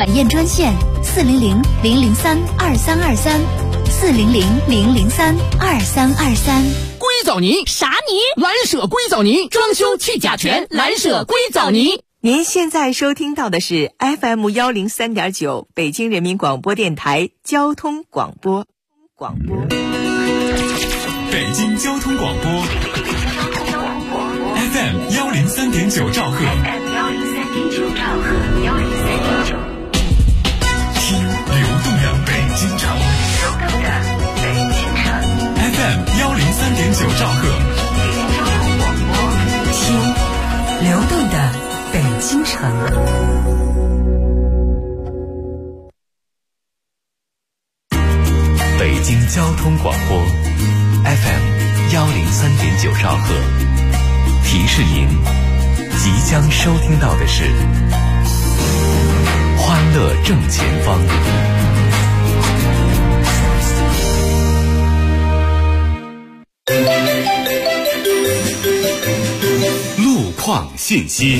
晚宴专线400-003-2323，400-003-2323。 硅藻泥啥泥？ 蓝舍硅藻泥，装修去甲醛，蓝舍硅藻泥。 您现在收听到的是 FM103.9 北京人民广播电台交通广播。 北京交通广播 FM103.9 兆赫，听流动的北京城FM103.9 兆赫， 听流动的北京城。 北京交通广播 FM103.9 兆赫，提示您即将收听到的是欢乐正前方。路况信息。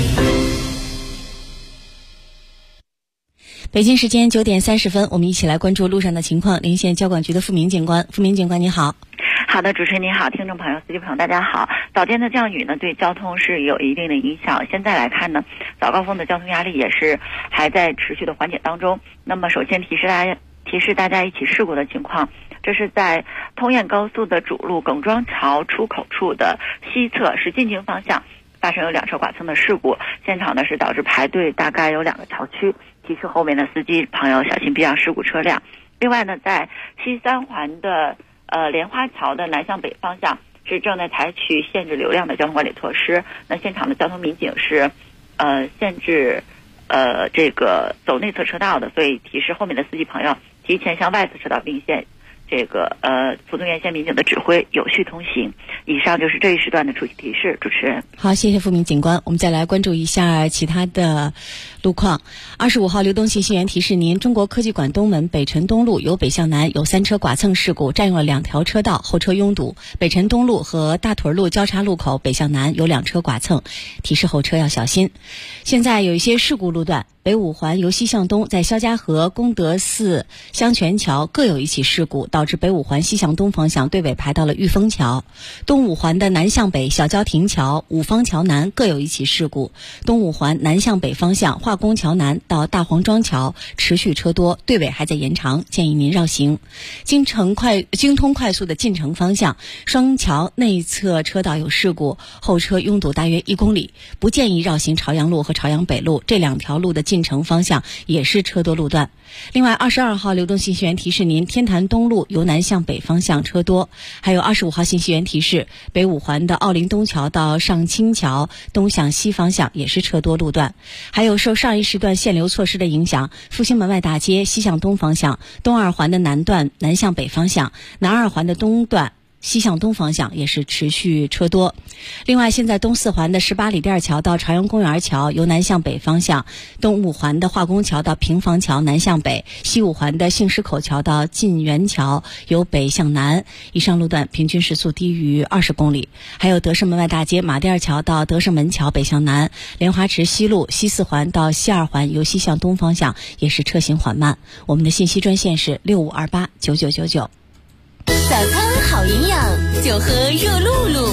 北京时间9点30分，我们一起来关注路上的情况。连线交管局的付明警官，付明警官你好。 好的，主持人您好，听众朋友、司机朋友大家好。早间的降雨呢，对交通是有一定的影响。现在来看呢，早高峰的交通压力也是还在持续的缓解当中。那么首先提示大家一起事故的情况，这是在通燕高速的主路耿庄桥出口处的西侧是进京方向发生有2车剐蹭的事故，现场呢是导致排队大概有2个桥区，提示后面的司机朋友小心避让事故车辆。另外呢，在西三环的莲花桥的南向北方向是正在采取限制流量的交通管理措施。那现场的交通民警是限制这个走内侧车道的，所以提示后面的司机朋友提前向外侧车道并线。这个蒲松园县民警的指挥，有序通行。以上就是这一时段的出题提示，主持人。 好，谢谢付明警官。我们再来关注一下其他的路况。25号流动信息源提示您，中国科技馆东门北辰东路由北向南有3车剐蹭事故，占用了2条车道，后车拥堵。北辰东路和大屯路交叉路口北向南有2车剐蹭，提示后车要小心。现在有一些事故路段，北五环由西向东在肖家河、功德寺、香泉桥各有一起事故，导致北五环西向东方向队尾排到了玉峰桥。东五环的南向北小交亭桥、五方桥南各有一起事故，东五环南向北方向化工桥南到大黄庄桥持续车多，队尾还在延长，建议您绕行。京通快速的进城方向双桥内侧车道有事故，后车拥堵大约1公里，不建议绕行朝阳路和朝阳北路，这2条路的进城方向也是车多路段。另外22号流动信息源提示您，天坛东路由南向北方向车多。还有25号信息源提示，北五环的奥林东桥到上清桥东向西方向也是车多路段。还有受上一时段限流措施的影响，复兴门外大街西向东方向东二环的南段南向北方向，南二环的东段西向东方向也是持续车多。另外，现在东四环的18里店桥到朝阳公园桥由南向北方向，东五环的化工桥到平房桥南向北，西五环的杏石口桥到晋源桥由北向南，以上路段平均时速低于20公里。还有德胜门外大街马甸桥到德胜门桥北向南，莲花池西路西四环到西二环由西向东方向也是车行缓慢。我们的信息专线是65289999。 早餐好营养，就喝热露露。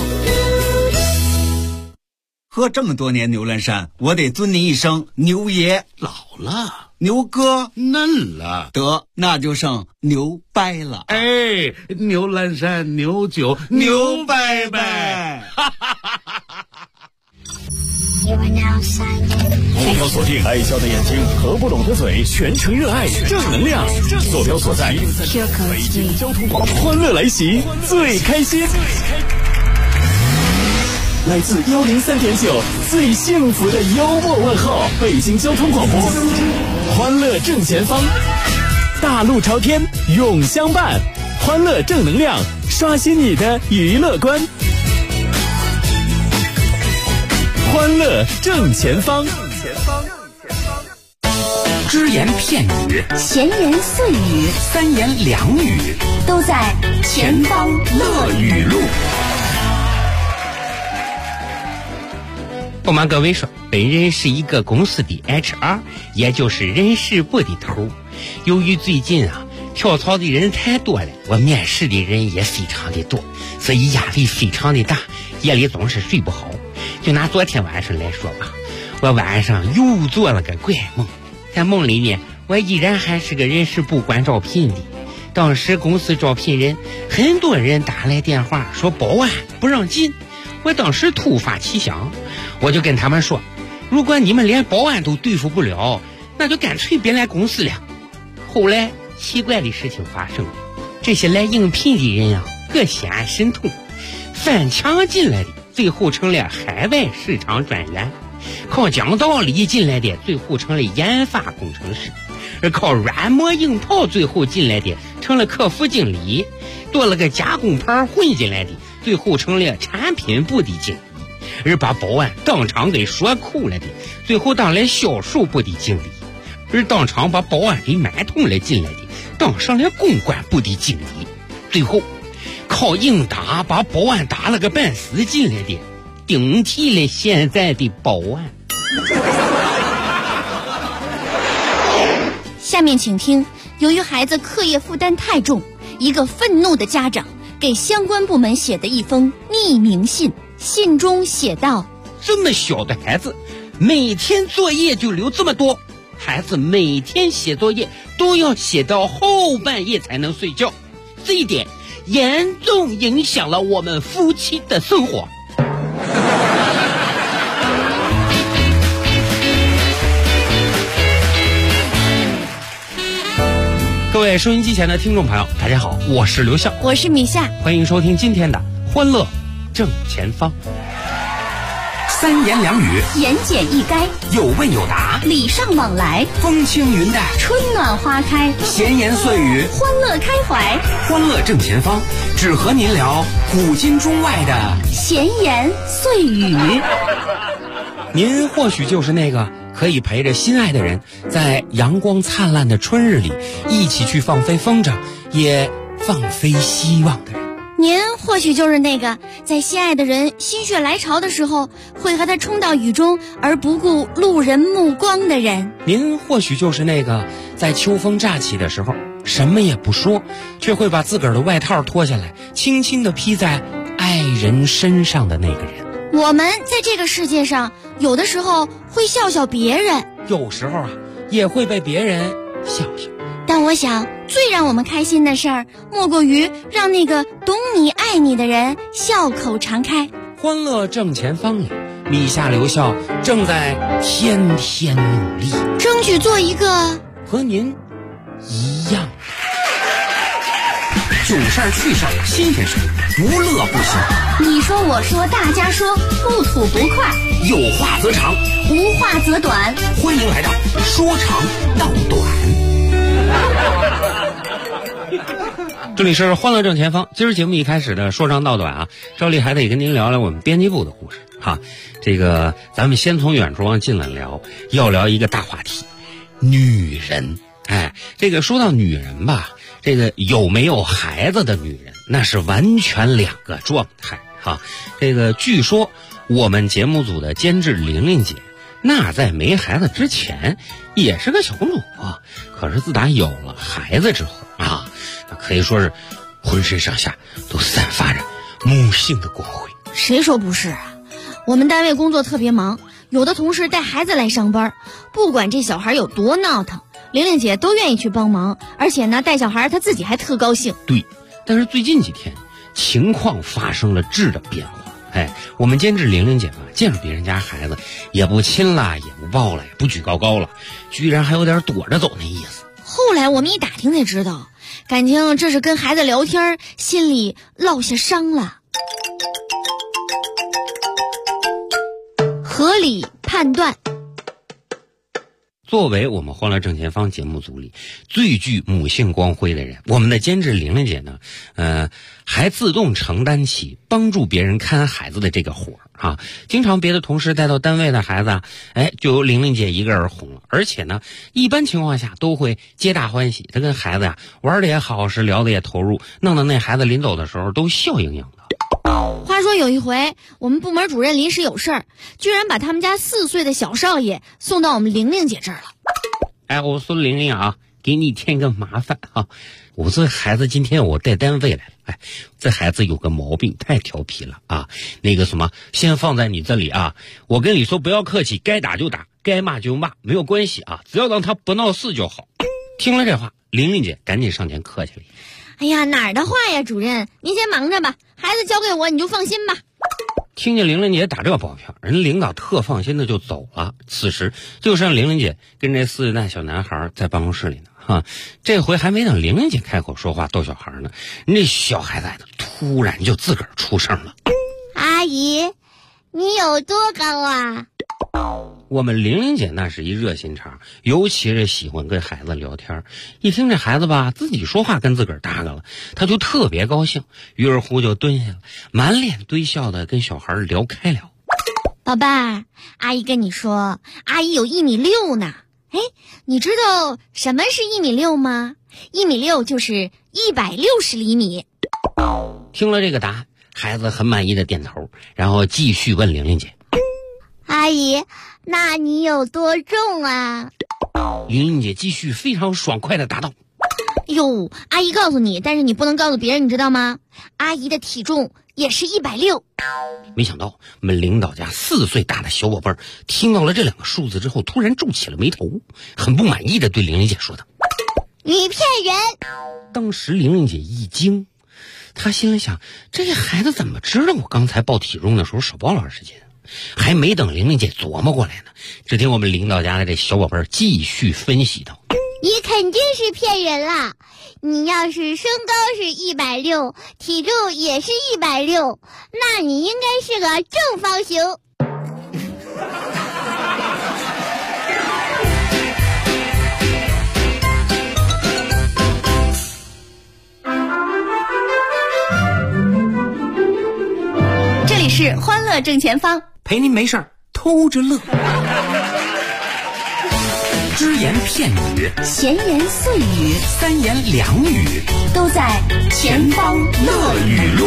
喝这么多年牛栏山，我得尊您一声牛爷。 老了， 牛哥嫩了， 得那就剩牛掰了。 哎，牛栏山牛酒牛掰掰。 坐标锁定爱笑的眼睛和不拢的嘴，全程热爱正能量。坐标所在北京交通广播，欢乐来袭，最开心。来自103.9最幸福的幽默问候，北京交通广播，欢乐正前方，大路朝天永相伴，欢乐正能量，刷新你的娱乐观。欢乐正前方， 只言片语， 闲言碎语， 三言两语， 都在前方乐语录。 不瞒各位说，本人是一个公司的 HR， 也就是人事部的头。由于最近跳槽的人太多了，我面试的人也非常的多，所以压力非常的大，夜里总是睡不好。就拿昨天晚上来说吧，我晚上又做了个怪梦，在梦里面我依然还是个人事部管招聘的。当时公司招聘人，很多人打来电话说保安不让进。我当时突发奇想，我就跟他们说，如果你们连保安都对付不了，那就干脆别来公司了。后来奇怪的事情发生了，这些来应聘的人各显神通，翻墙进来的最后成了海外市场专员，靠讲道理进来的最后成了研发工程师，而靠软磨硬泡最后进来的成了客服经理，多了个加工牌混进来的最后成了产品部的经理，而把保安当场给说哭了的最后当了销售部的经理，而当场把保安给买通了进来的当上了公关部的经理，最后靠硬打把保安打了个半死进来的顶替了现在的保安。 下面请听，由于孩子课业负担太重，一个愤怒的家长给相关部门写的一封匿名信，信中写道： 这么小的孩子每天作业就留这么多，孩子每天写作业都要写到后半夜才能睡觉，这一点严重影响了我们夫妻的生活。各位收音机前的听众朋友，大家好，我是刘笑， 我是米夏， 欢迎收听今天的欢乐正前方。 三言两语， 言简意赅， 有问有答， 礼尚往来， 风轻云淡， 春暖花开， 闲言碎语， 欢乐开怀， 欢乐正前方，只和您聊古今中外的闲言碎语。 您或许就是那个可以陪着心爱的人在阳光灿烂的春日里一起去放飞风筝，也放飞希望的人。 您或许就是那个在心爱的人心血来潮的时候会和他冲到雨中而不顾路人目光的人。 您或许就是那个在秋风乍起的时候什么也不说，却会把自个儿的外套脱下来轻轻地披在爱人身上的那个人。 我们在这个世界上有的时候会笑笑别人， 有时候也会被别人笑笑， 但我想最让我们开心的事儿莫过于让那个懂你爱你的人笑口常开。 欢乐正前方里，米夏刘笑正在天天努力， 争取做一个和您一样囧事儿趣事儿新鲜事儿，不乐不行。 你说我说大家说，不吐不快， 有话则长， 无话则短， 欢迎来到说长道短。 这里是欢乐正前方，今儿节目一开始的说长道短照例还得跟您聊聊我们编辑部的故事这个咱们先从远处往近了聊，要聊一个大话题，女人。这个说到女人吧，这个有没有孩子的女人那是完全两个状态这个据说我们节目组的监制玲玲姐那在没孩子之前也是个小公主可是自打有了孩子之后那可以说是浑身上下都散发着母性的光辉。 谁说不是我们单位工作特别忙，有的同事带孩子来上班，不管这小孩有多闹腾，玲玲姐都愿意去帮忙，而且呢带小孩她自己还特高兴。 对，但是最近几天情况发生了质的变化。我们监制玲玲姐见着别人家孩子也不亲了，也不抱了，也不举高高了，居然还有点躲着走那意思。 后来我们一打听才知道，感情这是跟孩子聊天，心里落下伤了。合理判断。 作为我们欢乐正前方节目组里最具母性光辉的人，我们的监制玲玲姐呢还自动承担起帮助别人看孩子的这个活经常别的同事带到单位的孩子就由玲玲姐一个人哄了，而且呢一般情况下都会皆大欢喜，她跟孩子玩的也好，是聊的也投入，弄得那孩子临走的时候都笑盈盈的。 话说有一回，我们部门主任临时有事儿，居然把他们家4岁的小少爷送到我们玲玲姐这儿了。 哎，我说玲玲啊，给你添个麻烦啊！我这孩子今天我带单位来了，哎，这孩子有个毛病，太调皮了啊！那个什么，先放在你这里啊，我跟你说不要客气，该打就打，该骂就骂，没有关系啊，只要让他不闹事就好。听了这话，玲玲姐赶紧上前客气了。 哎呀，哪儿的话呀，主任，您先忙着吧，孩子交给我，你就放心吧。 听见玲玲姐打这个保票，人领导特放心的就走了。此时就剩玲玲姐跟这4岁大小男孩在办公室里呢。这回还没等玲玲姐开口说话逗小孩呢，那小孩子突然就自个儿出声了：“ 阿姨，你有多高啊？” 我们玲玲姐那是一热心肠，尤其是喜欢跟孩子聊天。一听这孩子吧自己说话跟自个儿搭个了，她就特别高兴，于是乎就蹲下了，满脸堆笑的跟小孩聊开了。 宝贝儿，阿姨跟你说，阿姨有1.6米呢。哎，你知道什么是1.6米吗？1.6米就是160厘米。 听了这个答案，孩子很满意的点头，然后继续问玲玲姐：“ 阿姨，那你有多重啊？” 玲玲姐继续非常爽快的答道：“ 哟，阿姨告诉你，但是你不能告诉别人，你知道吗？阿姨的体重也是160。” 没想到我们领导家4岁大的小宝贝儿听到了这2个数字之后，突然皱起了眉头，很不满意的对玲玲姐说道：“ 你骗人！” 当时玲玲姐一惊，她心里想，这孩子怎么知道我刚才报体重的时候少报了20斤？还没等玲玲姐琢磨过来呢，只听我们领导家的这小宝贝儿继续分析道：“ 你肯定是骗人了，你要是身高是160，体重也是160，那你应该是个正方形。” 这里是欢乐正前方， 陪您没事儿偷着乐。只言片语， 闲言碎语， 三言两语， 都在前方乐语录。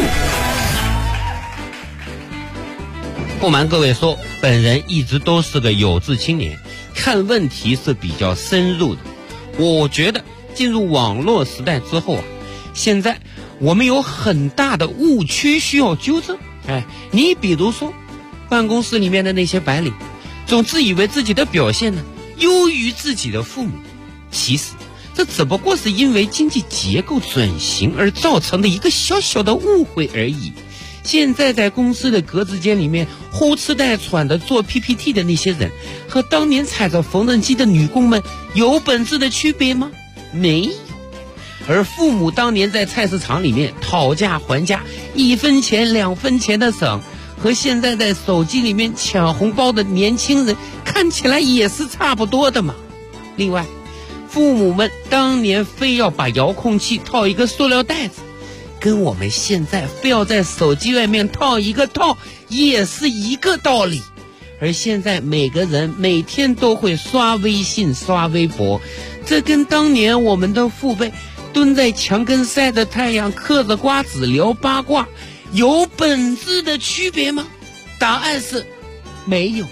不瞒各位说，本人一直都是个有志青年，看问题是比较深入的。我觉得进入网络时代之后啊，现在我们有很大的误区需要纠正。你比如说办公室里面的那些白领，总自以为自己的表现呢优于自己的父母，其实这只不过是因为经济结构转型而造成的一个小小的误会而已。现在在公司的格子间里面呼哧带喘的做 PPT 的那些人，和当年踩着缝纫机的女工们有本质的区别吗？没有。而父母当年在菜市场里面讨价还价，1分钱2分钱的省，和现在在手机里面抢红包的年轻人看起来也是差不多的嘛。另外，父母们当年非要把遥控器套一个塑料袋子，跟我们现在非要在手机外面套一个套也是一个道理。而现在每个人每天都会刷微信刷微博，这跟当年我们的父辈蹲在墙根晒着太阳嗑着瓜子聊八卦有本质的区别吗？答案是没有。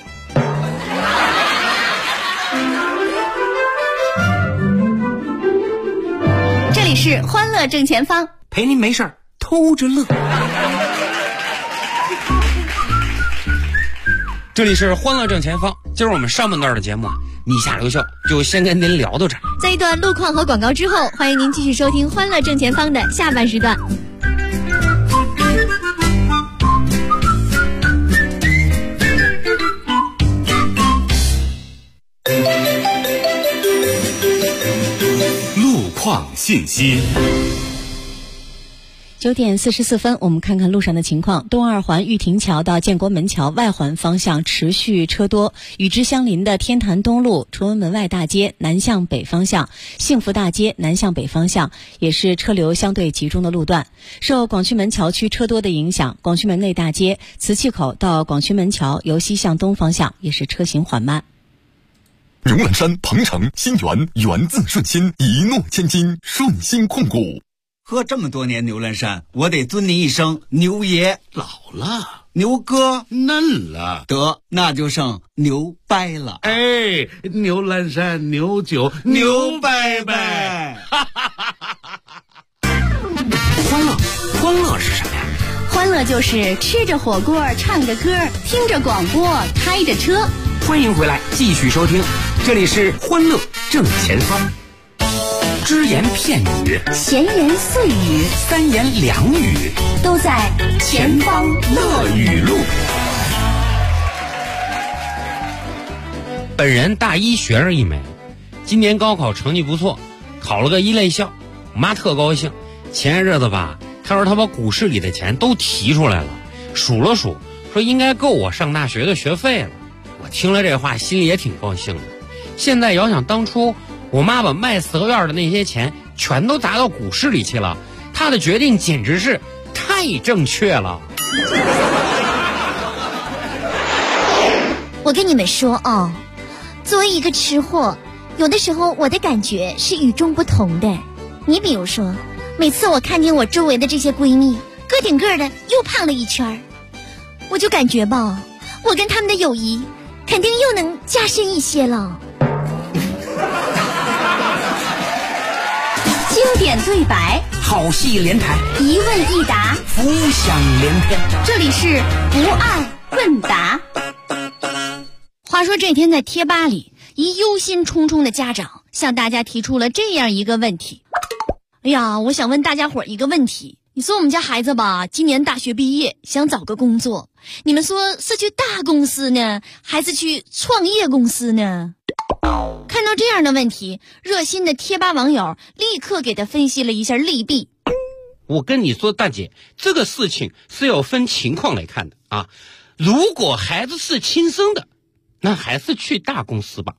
这里是欢乐正前方， 陪您没事儿偷着乐。 这里是欢乐正前方，今儿我们上半段的节目啊，你下留校就先跟您聊到这儿。 在一段路况和广告之后，欢迎您继续收听欢乐正前方的下半时段。 路况信息。 9点44分，我们看看路上的情况。东二环玉亭桥到建国门桥外环方向持续车多，与之相邻的天坛东路、崇文门外大街南向北方向、幸福大街南向北方向也是车流相对集中的路段。受广渠门桥区车多的影响，广渠门内大街瓷器口到广渠门桥由西向东方向也是车行缓慢。 牛栏山、鹏城、新源，源自顺心，一诺千金，顺心控股。 喝这么多年牛栏山，我得尊您一声牛爷。 老了， 牛哥嫩了， 得那就剩牛掰了。 哎，牛栏山牛酒牛掰掰。 欢乐是什么呀？ 欢乐就是吃着火锅，唱着歌，听着广播，开着车。 欢迎回来，继续收听，这里是欢乐正前方。只言片语， 闲言碎语， 三言两语， 都在前方乐语录。 本人大一学生一枚，今年高考成绩不错，考了个一类校，我妈特高兴。前些日子吧，她说她把股市里的钱都提出来了，数了数，说应该够我上大学的学费了。我听了这话，心里也挺高兴的。现在遥想当初，我妈把卖四合院的那些钱全都砸到股市里去了，她的决定简直是太正确了。 我跟你们说哦，作为一个吃货，有的时候我的感觉是与众不同的。你比如说，每次我看见我周围的这些闺蜜个顶个的又胖了一圈，我就感觉吧，我跟她们的友谊肯定又能加深一些了。 经典对白， 好戏连台， 一问一答， 浮想联翩。 这里是不二问答。 话说这天在贴吧里，一忧心忡忡的家长向大家提出了这样一个问题。哎呀，我想问大家伙一个问题，你说我们家孩子吧，今年大学毕业，想找个工作，你们说是去大公司呢，还是去创业公司呢？看到这样的问题，热心的贴吧网友立刻给他分析了一下利弊。 我跟你说，大姐，这个事情是要分情况来看的啊。如果孩子是亲生的，那还是去大公司吧。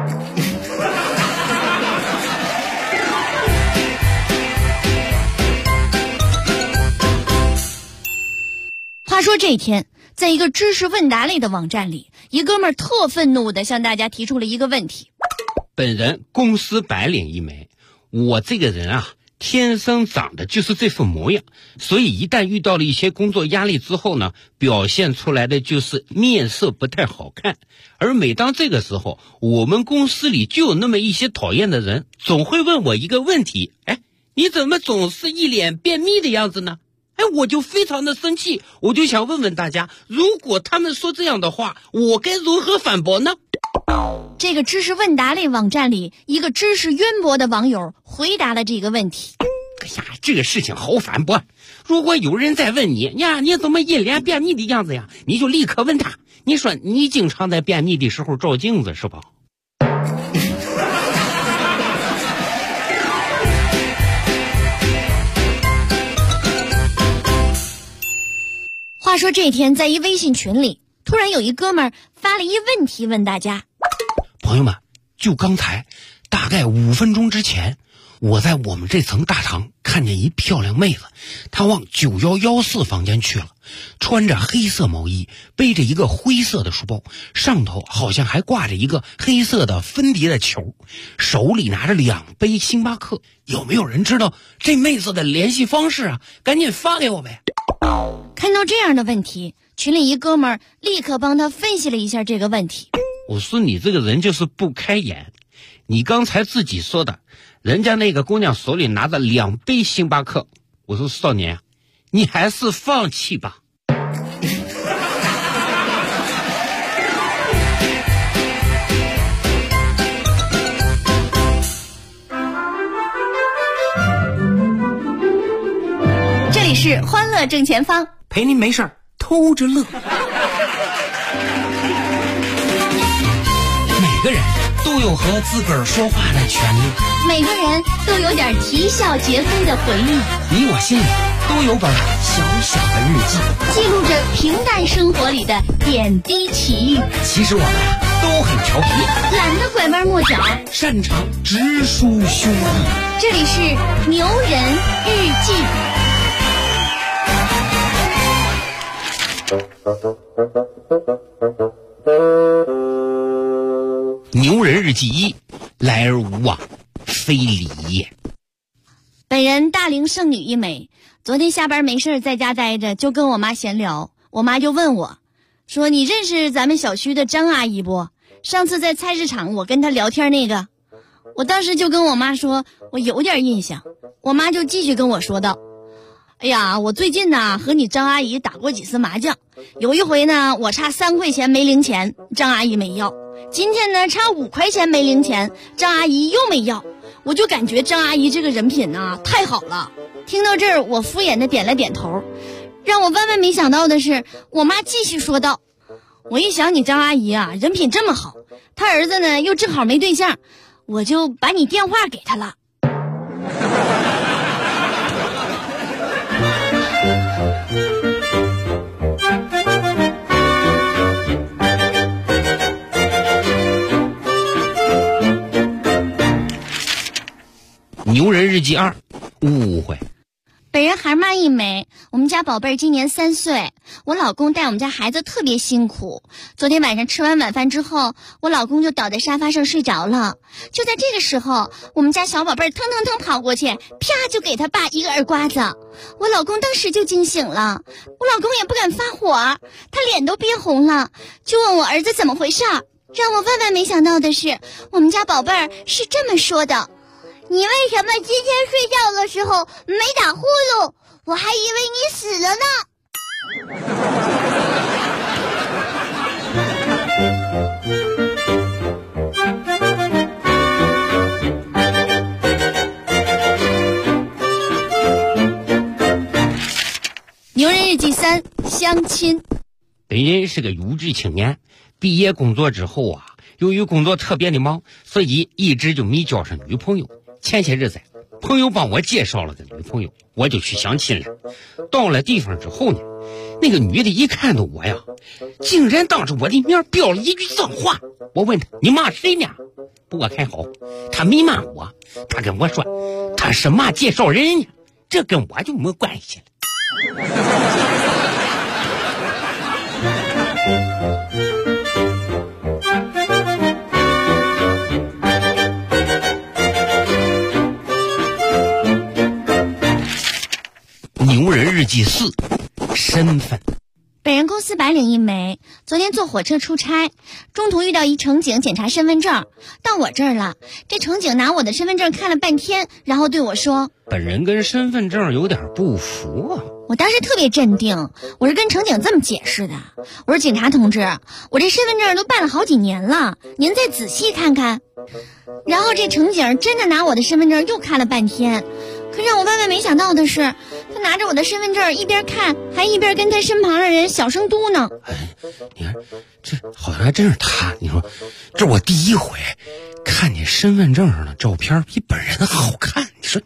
话说这天，在一个知识问答类的网站里，一哥们儿特愤怒地向大家提出了一个问题。 本人公司白领一枚，我这个人啊，天生长得就是这副模样，所以一旦遇到了一些工作压力之后呢，表现出来的就是面色不太好看。而每当这个时候，我们公司里就有那么一些讨厌的人，总会问我一个问题，哎，你怎么总是一脸便秘的样子呢？哎，我就非常的生气，我就想问问大家，如果他们说这样的话，我该如何反驳呢？ 这个知识问答类网站里，一个知识渊博的网友回答了这个问题。 哎呀，这个事情好反驳。如果有人再问你呀，你怎么一脸便秘的样子呀？你就立刻问他，你说你经常在便秘的时候照镜子是吧？ 话说这天在一微信群里，突然有一哥们儿发了一问题问大家， 朋友们，就刚才大概5分钟之前，我在我们这层大堂看见一漂亮妹子，她往9114房间去了，穿着黑色毛衣，背着一个灰色的书包，上头好像还挂着一个黑色的分叠的球，手里拿着2杯星巴克。有没有人知道这妹子的联系方式啊？赶紧发给我呗。 看到这样的问题，群里一哥们儿立刻帮他分析了一下这个问题。 我说你这个人就是不开眼，你刚才自己说的，人家那个姑娘手里拿着2杯星巴克，我说少年，你还是放弃吧。 这里是欢乐正前方， 陪您没事儿偷着乐。每个人都有和自个儿说话的权利， 每个人都有点啼笑皆非的回忆， 你我心里都有本小小的日记， 记录着平淡生活里的点滴奇遇。 其实我们都很调皮， 懒得拐弯抹角， 擅长直抒胸臆。 这里是牛人日记。 牛人日记1，来而无往非礼也。 本人大龄剩女一枚，昨天下班没事在家待着，就跟我妈闲聊，我妈就问我说，你认识咱们小区的张阿姨不？上次在菜市场我跟她聊天那个。我当时就跟我妈说我有点印象，我妈就继续跟我说道，哎呀，我最近呢和你张阿姨打过几次麻将，有一回呢我差3块钱没零钱，张阿姨没要，今天呢差5块钱没零钱，张阿姨又没要，我就感觉张阿姨这个人品啊太好了。听到这儿我敷衍的点了点头。让我万万没想到的是，我妈继续说道，我一想你张阿姨啊人品这么好，她儿子呢又正好没对象，我就把你电话给她了。 牛人日记2，误会。 本人孩妈一枚，我们家宝贝儿今年3岁，我老公带我们家孩子特别辛苦。昨天晚上吃完晚饭之后，我老公就倒在沙发上睡着了。就在这个时候，我们家小宝贝儿腾腾腾跑过去，啪就给他爸一个耳刮子。我老公当时就惊醒了，我老公也不敢发火，他脸都憋红了，就问我儿子怎么回事。让我万万没想到的是，我们家宝贝儿是这么说的，你为什么今天睡觉的时候没打呼噜？我还以为你死了呢。牛人日记3，相亲。 本人是个有志青年，毕业工作之后啊，由于工作特别的忙，所以一直就没交上女朋友。前些日子朋友帮我介绍了个女朋友，我就去相亲了。到了地方之后呢，那个女的一看到我呀，竟然当着我的面飙了一句脏话。我问她，你骂谁呢？不过还好，她没骂我，她跟我说她是骂介绍人呢，这跟我就没关系了。牛人日记4，身份。 本人公司白领一枚，昨天坐火车出差，中途遇到一乘警检查身份证，到我这儿了，这乘警拿我的身份证看了半天，然后对我说， 本人跟身份证有点不符啊。 我当时特别镇定，我是跟乘警这么解释的，我说警察同志，我这身份证都办了好几年了，您再仔细看看。然后这乘警真的拿我的身份证又看了半天，可让我万万没想到的是，他拿着我的身份证一边看，还一边跟他身旁的人小声嘟囔。 你看，这好像还真是他。你说，这我第一回看见身份证上的照片比本人好看。你说，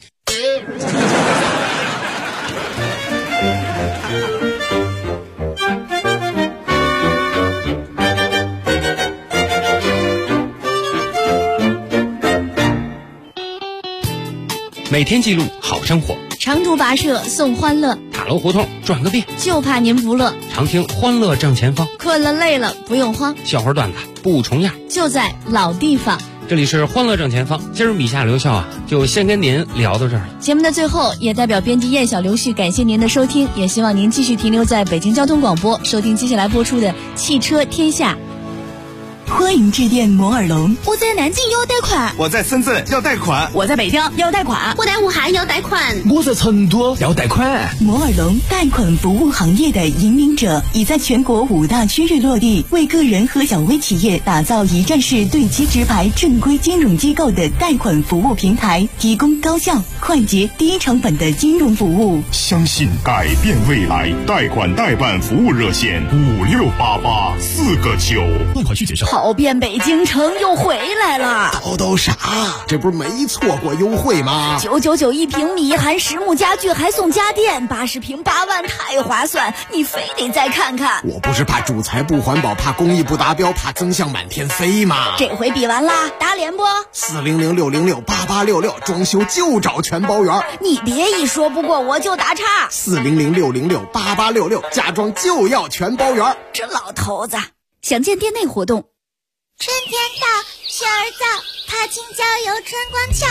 每天记录好生活， 长途跋涉送欢乐， 塔楼胡同转个遍， 就怕您不乐。 常听欢乐正前方， 困了累了不用慌， 笑话段子不重样， 就在老地方。 这里是欢乐正前方，今儿米夏刘笑啊，就先跟您聊到这儿了。 节目的最后，也代表编辑燕小刘旭感谢您的收听，也希望您继续停留在北京交通广播，收听接下来播出的《汽车天下》。 欢迎致电摩尔龙。 我在南京要贷款， 我在深圳要贷款， 我在北京要贷款， 我在武汉要贷款， 我在成都要贷款。 摩尔龙贷款服务行业的引领者，已在全国5大区域落地，为个人和小微企业打造一站式对接直排正规金融机构的贷款服务平台，提供高效、快捷、低成本的金融服务。 相信改变未来，贷款代办服务热线5688-4个9。 贷款需谨慎。 跑遍北京城又回来了。 都啥？这不是没错过优惠吗 ？999一平米，含实木家具还送家电，80平8万，太划算！你非得再看看。 我不是怕主材不环保，怕工艺不达标，怕增项满天飞吗？ 这回比完啦，打脸不 ？400-606-8866，装修就找全包圆。 你别一说不过我就打岔。 400-606-8866，家装就要全包圆。 这老头子，想见店内活动。 春天到，雪儿早，踏青郊游春光俏。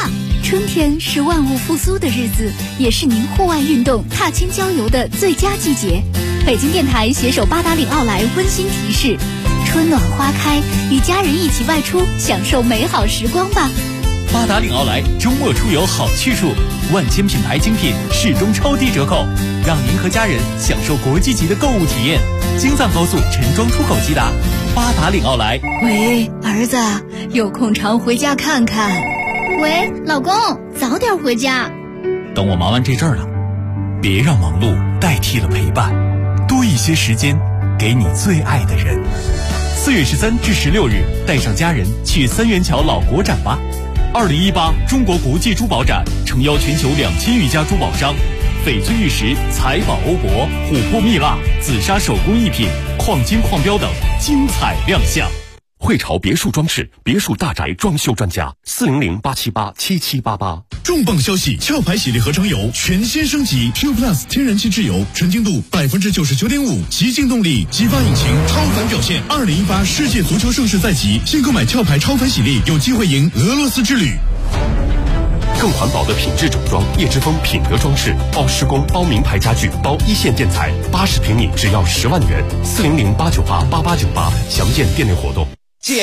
春天是万物复苏的日子，也是您户外运动、踏青郊游的最佳季节。北京电台携手八达岭奥莱温馨提示：春暖花开，与家人一起外出，享受美好时光吧。 八达岭奥莱周末出游好去处，万千品牌精品始终超低折扣，让您和家人享受国际级的购物体验。京藏高速陈庄出口即达，八达岭奥莱。 喂，儿子，有空常回家看看。 喂，老公，早点回家。 等我忙完这阵儿了，别让忙碌代替了陪伴，多一些时间给你最爱的人。4月13至16日，带上家人去三元桥老国展吧。2018中国国际珠宝展诚邀全球2000余家珠宝商，翡翠玉石、财宝欧泊、琥珀蜜蜡、紫砂手工艺品、矿金矿标等精彩亮相。 汇潮别墅装饰，别墅大宅装修专家，400-878-7788。 重磅消息！壳牌洗涤合成油全新升级 ，Q Plus 天然气质油，纯净度99.5%，极净动力，激发引擎，超凡表现。2018世界足球盛世在即，新购买壳牌超凡洗涤，有机会赢俄罗斯之旅。 更环保的品质整装，叶之峰品德装饰，包施工，包名牌家具，包一线建材，80平米只要10万元，400-898-8898，详见店内活动。 降！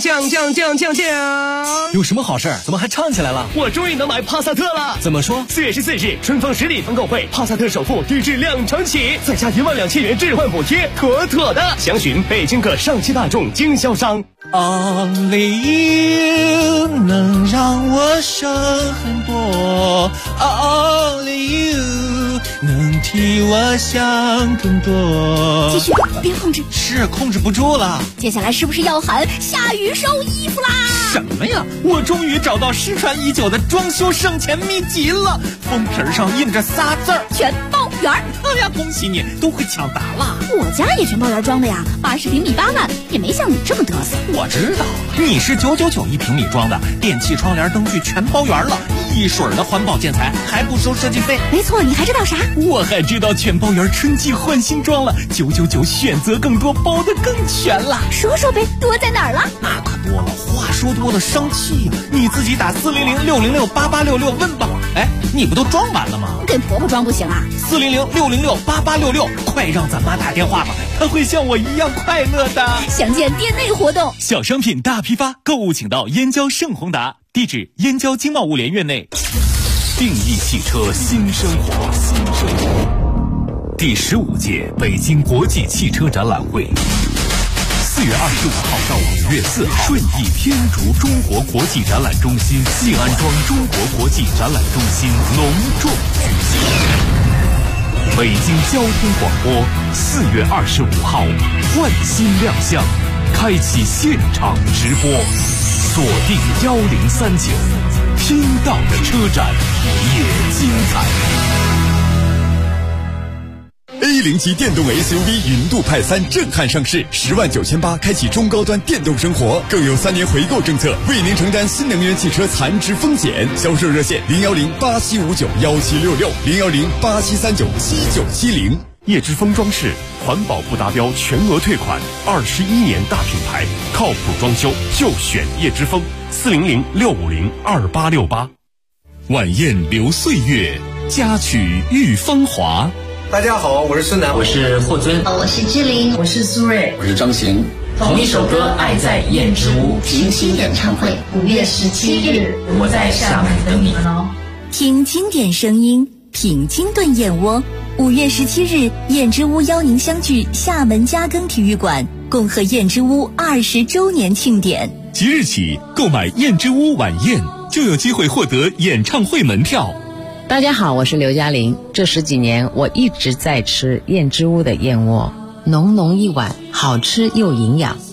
有什么好事？怎么还唱起来了？ 我终于能买帕萨特了！ 怎么说 ？4月14日，春风10里团购会，帕萨特首付低至2成起，再加12000元置换补贴，妥妥的！详询北京各上汽大众经销商。 Only you 能让我省很多 ，Only you 能替我想更多。 继续，别控制。 是控制不住了。 接下来是不是要喊下雨收衣服啦？ 什么呀？我终于找到失传已久的装修省钱秘籍了，封皮上印着仨字儿： 全包圆。 哎呀，恭喜你，都会抢答了。 我家也全包圆装的呀，80平米8万，也没像你这么嘚瑟。 我知道，你是999一平米装的，电器、窗帘、灯具全包圆了，一水的环保建材，还不收设计费。 没错，你还知道啥？ 我还知道全包圆春季换新装了，999选择更多，包得更全了。 说说呗，多在哪儿了？ 那可多了，话说多了生气呀！你自己打400-606-8866问吧。哎，你不都装完了吗？ 给婆婆装不行啊 ？400-606-8866，快让咱妈打电话吧，她会像我一样快乐的。 详见店内活动。 小商品大批发，购物请到燕郊盛宏达，地址燕郊经贸物联院内。定义汽车新生活，第15届北京国际汽车展览会，4月25号到5月4号，顺义天竺中国国际展览中心西安庄中国国际展览中心隆重举行。北京交通广播4月25号换新亮相，开启现场直播，锁定1039，听到的车展也精彩。 A0级电动 SUV 云度派3震撼上市，10.98万开启中高端电动生活，更有3年回购政策，为您承担新能源汽车残值风险。销售热线010-8759-1766，010-8739-7970。叶之峰装饰，环保不达标全额退款，21年大品牌，靠谱装修就选叶之峰，400-650-2868。 晚宴留岁月，佳曲遇芳华。 大家好，我是孙楠， 我是霍尊， 我是志玲， 我是苏芮， 我是张行。 同一首歌《爱在燕之屋》 平息演唱会5月17日， 我在厦门等你们哦。 听经典声音，品清炖燕窝。5月17日，燕之屋邀您相聚厦门嘉庚体育馆，共贺燕之屋20周年庆典。 即日起购买燕之屋晚宴，就有机会获得演唱会门票。 大家好，我是刘嘉玲。这10几年，我一直在吃燕之屋的燕窝，浓浓一碗，好吃又营养。